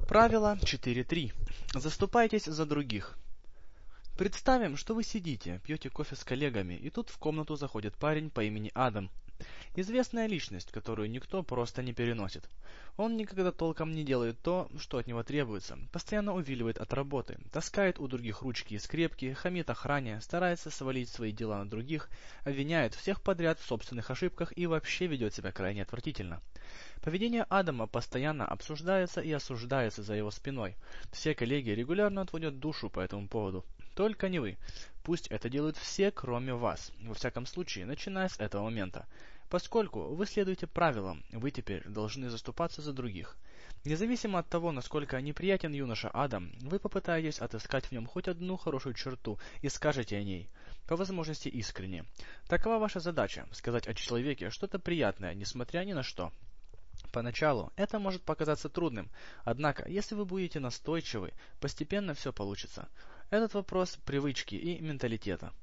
Правило 4.3. Заступайтесь за других. Представим, что вы сидите, пьете кофе с коллегами, и тут в комнату заходит парень по имени Адам. Известная личность, которую никто просто не переносит. Он никогда толком не делает то, что от него требуется, постоянно увиливает от работы, таскает у других ручки и скрепки, хамит охране, старается свалить свои дела на других, обвиняет всех подряд в собственных ошибках и вообще ведет себя крайне отвратительно. Поведение Адама постоянно обсуждается и осуждается за его спиной. Все коллеги регулярно отводят душу по этому поводу. Только не вы. Пусть это делают все, кроме вас. Во всяком случае, начиная с этого момента. Поскольку вы следуете правилам, вы теперь должны заступаться за других. Независимо от того, насколько неприятен юноша Адам, вы попытаетесь отыскать в нем хоть одну хорошую черту и скажете о ней, по возможности искренне. Такова ваша задача – сказать о человеке что-то приятное, несмотря ни на что. Поначалу это может показаться трудным, однако, если вы будете настойчивы, постепенно все получится. Этот вопрос привычки и менталитета.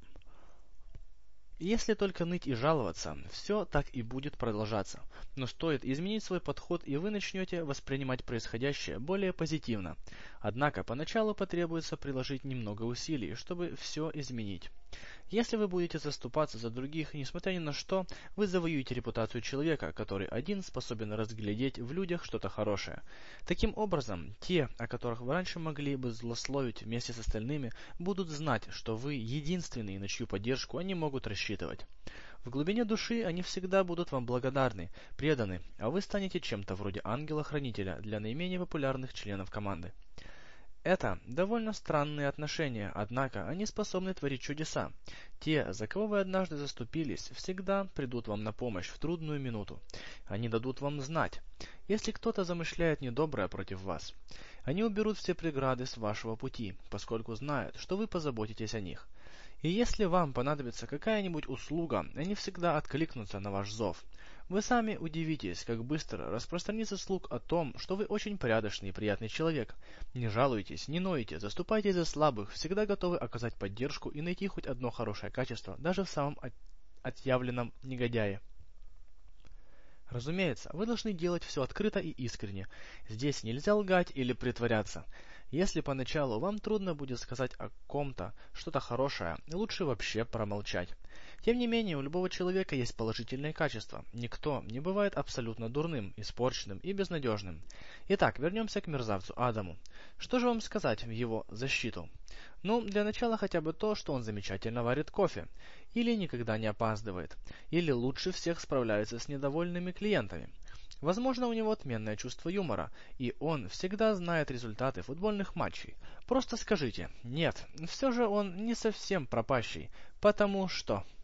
Если только ныть и жаловаться, все так и будет продолжаться. Но стоит изменить свой подход, и вы начнете воспринимать происходящее более позитивно. Однако поначалу потребуется приложить немного усилий, чтобы все изменить. Если вы будете заступаться за других, несмотря ни на что, вы завоюете репутацию человека, который один способен разглядеть в людях что-то хорошее. Таким образом, те, о которых вы раньше могли бы злословить вместе с остальными, будут знать, что вы единственный, на чью поддержку они могут рассчитывать. В глубине души они всегда будут вам благодарны, преданы, а вы станете чем-то вроде ангела-хранителя для наименее популярных членов команды. Это довольно странные отношения, однако они способны творить чудеса. Те, за кого вы однажды заступились, всегда придут вам на помощь в трудную минуту. Они дадут вам знать, если кто-то замышляет недоброе против вас. Они уберут все преграды с вашего пути, поскольку знают, что вы позаботитесь о них. И если вам понадобится какая-нибудь услуга, они всегда откликнутся на ваш зов. Вы сами удивитесь, как быстро распространится слух о том, что вы очень порядочный и приятный человек. Не жалуйтесь, не ноете, заступайтесь за слабых, всегда готовы оказать поддержку и найти хоть одно хорошее качество, даже в самом отъявленном негодяе. Разумеется, вы должны делать все открыто и искренне. Здесь нельзя лгать или притворяться. Если поначалу вам трудно будет сказать о ком-то что-то хорошее, лучше вообще промолчать. Тем не менее, у любого человека есть положительные качества. Никто не бывает абсолютно дурным, испорченным и безнадежным. Итак, вернемся к мерзавцу Адаму. Что же вам сказать в его защиту? Ну, для начала хотя бы то, что он замечательно варит кофе, или никогда не опаздывает, или лучше всех справляется с недовольными клиентами. Возможно, у него отменное чувство юмора, и он всегда знает результаты футбольных матчей. Просто скажите: нет, все же он не совсем пропащий, потому что...